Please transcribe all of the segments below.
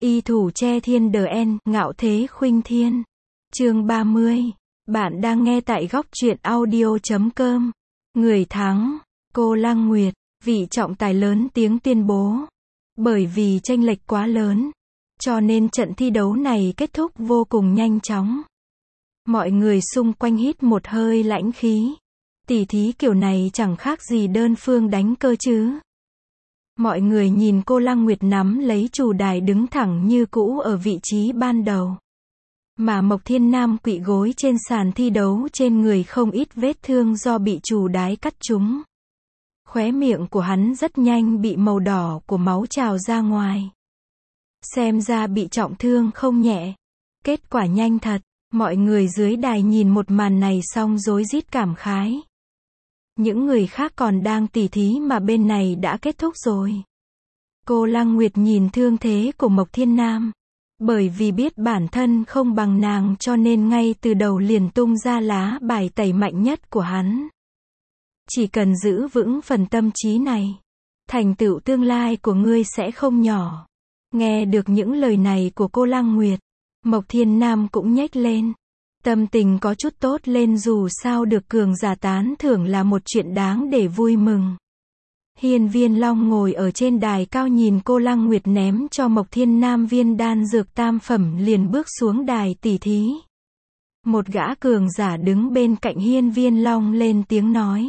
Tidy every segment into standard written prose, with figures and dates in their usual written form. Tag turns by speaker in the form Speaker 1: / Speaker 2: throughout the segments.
Speaker 1: Y thủ che thiên đờ en, ngạo thế khuynh thiên. Chương 30. Bạn đang nghe tại góc truyện audio.com. Người thắng, cô Lăng Nguyệt, vị trọng tài lớn tiếng tuyên bố. Bởi vì chênh lệch quá lớn, cho nên trận thi đấu này kết thúc vô cùng nhanh chóng. Mọi người xung quanh hít một hơi lãnh khí. Tỉ thí kiểu này chẳng khác gì đơn phương đánh cơ chứ. Mọi người nhìn cô Lăng Nguyệt nắm lấy chủ đài đứng thẳng như cũ ở vị trí ban đầu. Mà Mộc Thiên Nam quỵ gối trên sàn thi đấu, trên người không ít vết thương do bị chủ đái cắt trúng. Khóe miệng của hắn rất nhanh bị màu đỏ của máu trào ra ngoài. Xem ra bị trọng thương không nhẹ. Kết quả nhanh thật. Mọi người dưới đài nhìn một màn này xong rối rít cảm khái. Những người khác còn đang tỉ thí mà bên này đã kết thúc rồi. Cô Lăng Nguyệt nhìn thương thế của Mộc Thiên Nam. Bởi vì biết bản thân không bằng nàng cho nên ngay từ đầu liền tung ra lá bài tẩy mạnh nhất của hắn. Chỉ cần giữ vững phần tâm trí này, thành tựu tương lai của ngươi sẽ không nhỏ. Nghe được những lời này của cô Lăng Nguyệt, Mộc Thiên Nam cũng nhếch lên. Tâm tình có chút tốt lên, dù sao được cường giả tán thưởng là một chuyện đáng để vui mừng. Hiên Viên Long ngồi ở trên đài cao nhìn cô Lăng Nguyệt ném cho Mộc Thiên Nam viên đan dược tam phẩm liền bước xuống đài tỉ thí. Một gã cường giả đứng bên cạnh Hiên Viên Long lên tiếng nói.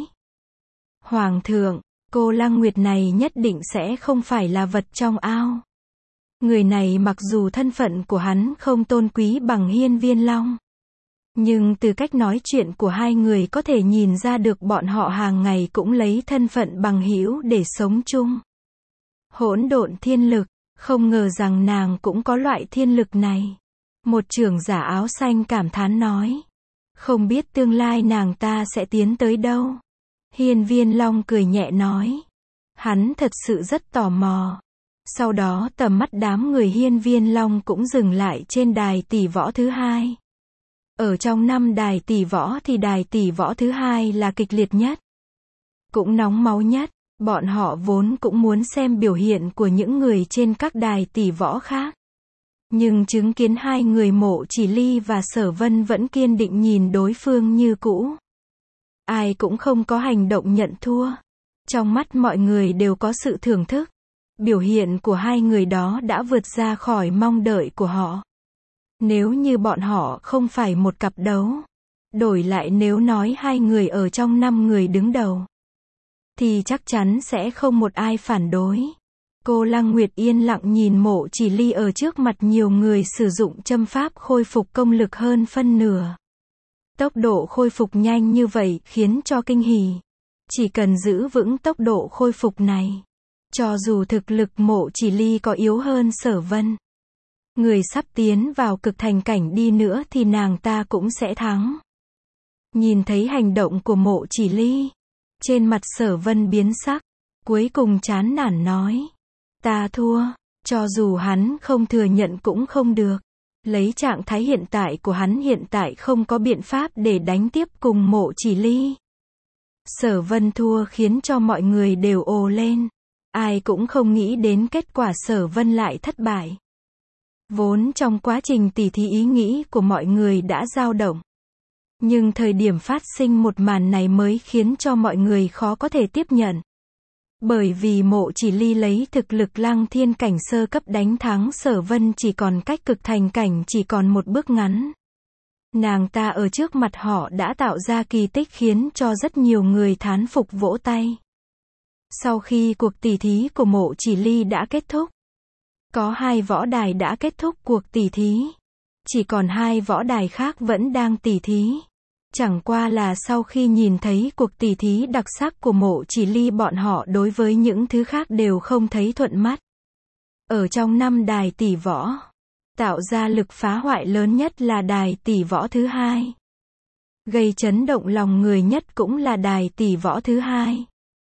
Speaker 1: Hoàng thượng, cô Lăng Nguyệt này nhất định sẽ không phải là vật trong ao. Người này mặc dù thân phận của hắn không tôn quý bằng Hiên Viên Long, nhưng từ cách nói chuyện của hai người có thể nhìn ra được bọn họ hàng ngày cũng lấy thân phận bằng hữu để sống chung. Hỗn độn thiên lực, không ngờ rằng nàng cũng có loại thiên lực này. Một trưởng giả áo xanh cảm thán nói. Không biết tương lai nàng ta sẽ tiến tới đâu. Hiên Viên Long cười nhẹ nói. Hắn thật sự rất tò mò. Sau đó tầm mắt đám người Hiên Viên Long cũng dừng lại trên đài tỷ võ thứ hai. Ở trong 5 đài tỷ võ thì đài tỷ võ thứ hai là kịch liệt nhất, cũng nóng máu nhất. Bọn họ vốn cũng muốn xem biểu hiện của những người trên các đài tỷ võ khác. Nhưng chứng kiến hai người Mộ Chỉ Ly và Sở Vân vẫn kiên định nhìn đối phương như cũ. Ai cũng không có hành động nhận thua. Trong mắt mọi người đều có sự thưởng thức. Biểu hiện của hai người đó đã vượt ra khỏi mong đợi của họ. Nếu như bọn họ không phải một cặp đấu, đổi lại nếu nói hai người ở trong 5 người đứng đầu, thì chắc chắn sẽ không một ai phản đối. Cô Lăng Nguyệt yên lặng nhìn Mộ Chỉ Ly ở trước mặt nhiều người sử dụng châm pháp khôi phục công lực hơn phân nửa. Tốc độ khôi phục nhanh như vậy khiến cho kinh hỉ. Chỉ cần giữ vững tốc độ khôi phục này, cho dù thực lực Mộ Chỉ Ly có yếu hơn Sở Vân, người sắp tiến vào cực thành cảnh đi nữa thì nàng ta cũng sẽ thắng. Nhìn thấy hành động của Mộ Chỉ Ly, trên mặt Sở Vân biến sắc, cuối cùng chán nản nói. Ta thua, cho dù hắn không thừa nhận cũng không được. Lấy trạng thái hiện tại của hắn hiện tại không có biện pháp để đánh tiếp cùng Mộ Chỉ Ly. Sở Vân thua khiến cho mọi người đều ồ lên. Ai cũng không nghĩ đến kết quả Sở Vân lại thất bại. Vốn trong quá trình tỉ thí ý nghĩ của mọi người đã dao động. Nhưng thời điểm phát sinh một màn này mới khiến cho mọi người khó có thể tiếp nhận. Bởi vì Mộ Chỉ Ly lấy thực lực Lăng Thiên cảnh sơ cấp đánh thắng Sở Vân chỉ còn cách cực thành cảnh chỉ còn một bước ngắn. Nàng ta ở trước mặt họ đã tạo ra kỳ tích khiến cho rất nhiều người thán phục vỗ tay. Sau khi cuộc tỉ thí của Mộ Chỉ Ly đã kết thúc, có 2 võ đài đã kết thúc cuộc tỉ thí. Chỉ còn 2 võ đài khác vẫn đang tỉ thí. Chẳng qua là sau khi nhìn thấy cuộc tỉ thí đặc sắc của Mộ Chỉ Ly, bọn họ đối với những thứ khác đều không thấy thuận mắt. Ở trong 5 đài tỷ võ, tạo ra lực phá hoại lớn nhất là đài tỷ võ thứ hai. Gây chấn động lòng người nhất cũng là đài tỷ võ thứ hai.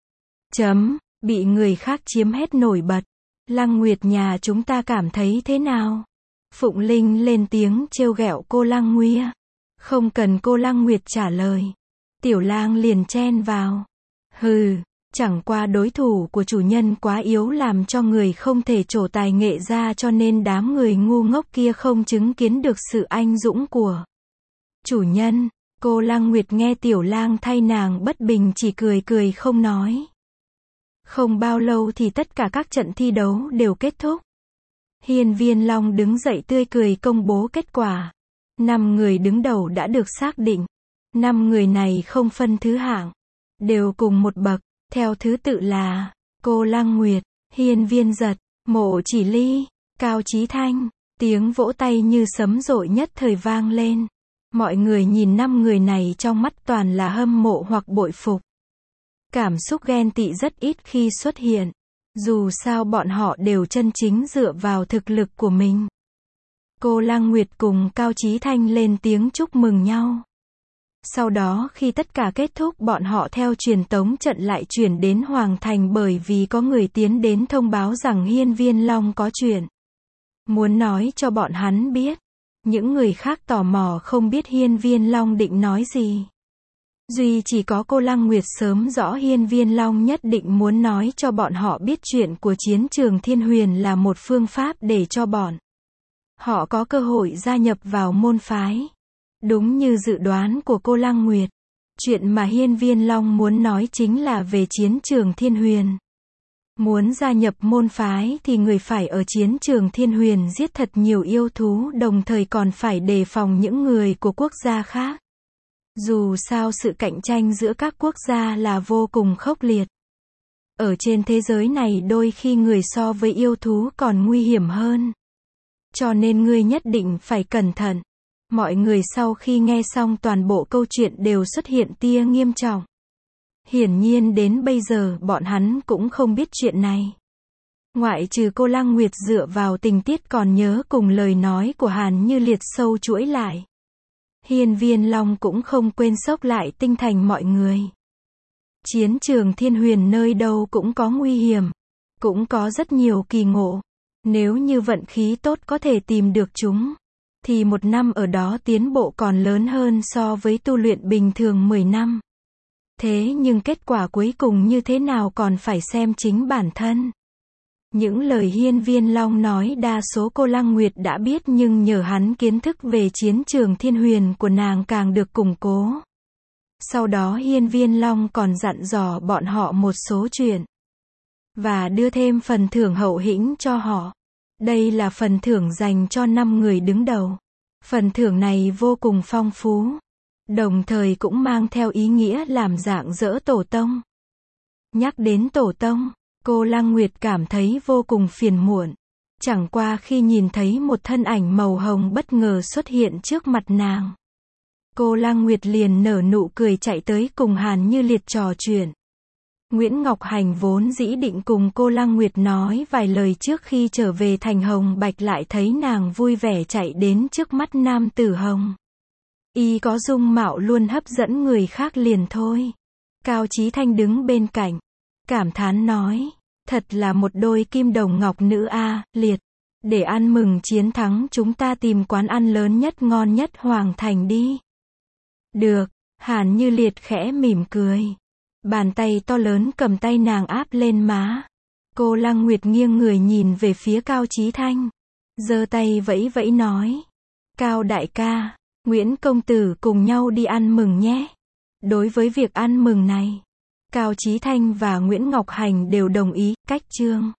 Speaker 1: Bị người khác chiếm hết nổi bật. Lăng Nguyệt nhà chúng ta cảm thấy thế nào? Phụng Linh lên tiếng trêu ghẹo cô Lăng Nguyệt. Không cần cô Lăng Nguyệt trả lời, Tiểu Lang liền chen vào. Hừ, Chẳng qua đối thủ của chủ nhân quá yếu làm cho người không thể trổ tài nghệ ra, cho nên đám người ngu ngốc kia không chứng kiến được sự anh dũng của chủ nhân. Cô Lăng Nguyệt nghe Tiểu Lang thay nàng bất bình chỉ cười cười không nói. Không bao lâu thì tất cả các trận thi đấu đều kết thúc. Hiên Viên Long đứng dậy tươi cười công bố kết quả. 5 người đứng đầu đã được xác định. 5 người này không phân thứ hạng, đều cùng một bậc, theo thứ tự là Cô Lăng Nguyệt, Hiên Viên Giật, Mộ Chỉ Ly, Cao Chí Thanh. Tiếng vỗ tay như sấm dội nhất thời vang lên. Mọi người nhìn 5 người này trong mắt toàn là hâm mộ hoặc bội phục. Cảm xúc ghen tị rất ít khi xuất hiện. Dù sao bọn họ đều chân chính dựa vào thực lực của mình. Cô Lăng Nguyệt cùng Cao Chí Thanh lên tiếng chúc mừng nhau. Sau đó khi tất cả kết thúc, bọn họ theo truyền tống trận lại chuyển đến Hoàng Thành, bởi vì có người tiến đến thông báo rằng Hiên Viên Long có chuyện muốn nói cho bọn hắn biết. Những người khác tò mò không biết Hiên Viên Long định nói gì. Duy chỉ có cô Lăng Nguyệt sớm rõ Hiên Viên Long nhất định muốn nói cho bọn họ biết chuyện của chiến trường Thiên Huyền là một phương pháp để cho bọn họ có cơ hội gia nhập vào môn phái. Đúng như dự đoán của cô Lăng Nguyệt, chuyện mà Hiên Viên Long muốn nói chính là về chiến trường Thiên Huyền. Muốn gia nhập môn phái thì người phải ở chiến trường Thiên Huyền giết thật nhiều yêu thú, đồng thời còn phải đề phòng những người của quốc gia khác. Dù sao sự cạnh tranh giữa các quốc gia là vô cùng khốc liệt. Ở trên thế giới này đôi khi người so với yêu thú còn nguy hiểm hơn. Cho nên ngươi nhất định phải cẩn thận. Mọi người sau khi nghe xong toàn bộ câu chuyện đều xuất hiện tia nghiêm trọng. Hiển nhiên đến bây giờ bọn hắn cũng không biết chuyện này. Ngoại trừ cô Lăng Nguyệt dựa vào tình tiết còn nhớ cùng lời nói của Hàn Như Liệt sâu chuỗi lại. Hiên Viên Long cũng không quên xốc lại tinh thần mọi người. Chiến trường Thiên Huyền nơi đâu cũng có nguy hiểm, cũng có rất nhiều kỳ ngộ. Nếu như vận khí tốt có thể tìm được chúng, thì 1 năm ở đó tiến bộ còn lớn hơn so với tu luyện bình thường 10 năm. Thế nhưng kết quả cuối cùng như thế nào còn phải xem chính bản thân. Những lời Hiên Viên Long nói đa số cô Lăng Nguyệt đã biết, nhưng nhờ hắn kiến thức về chiến trường Thiên Huyền của nàng càng được củng cố. Sau đó Hiên Viên Long còn dặn dò bọn họ một số chuyện, và đưa thêm phần thưởng hậu hĩnh cho họ. Đây là phần thưởng dành cho 5 người đứng đầu. Phần thưởng này vô cùng phong phú, đồng thời cũng mang theo ý nghĩa làm rạng rỡ tổ tông. Nhắc đến tổ tông, cô Lăng Nguyệt cảm thấy vô cùng phiền muộn. Chẳng qua khi nhìn thấy một thân ảnh màu hồng bất ngờ xuất hiện trước mặt nàng, cô Lăng Nguyệt liền nở nụ cười chạy tới cùng Hàn Như Liệt trò chuyện. Nguyễn Ngọc Hành vốn dĩ định cùng cô Lăng Nguyệt nói vài lời trước khi trở về thành Hồng Bạch, lại thấy nàng vui vẻ chạy đến trước mắt nam tử Hồng y có dung mạo luôn hấp dẫn người khác liền thôi. Cao Chí Thanh đứng bên cạnh, cảm thán nói, thật là một đôi kim đồng ngọc nữ a. Liệt, để ăn mừng chiến thắng chúng ta tìm quán ăn lớn nhất ngon nhất Hoàng Thành đi. Được, Hàn Như Liệt khẽ mỉm cười. Bàn tay to lớn cầm tay nàng áp lên má. Cô Lăng Nguyệt nghiêng người nhìn về phía Cao Chí Thanh, giơ tay vẫy vẫy nói, Cao đại ca, Nguyễn công tử cùng nhau đi ăn mừng nhé. Đối với việc ăn mừng này, Cao Chí Thanh và Nguyễn Ngọc Hành đều đồng ý. Cách chương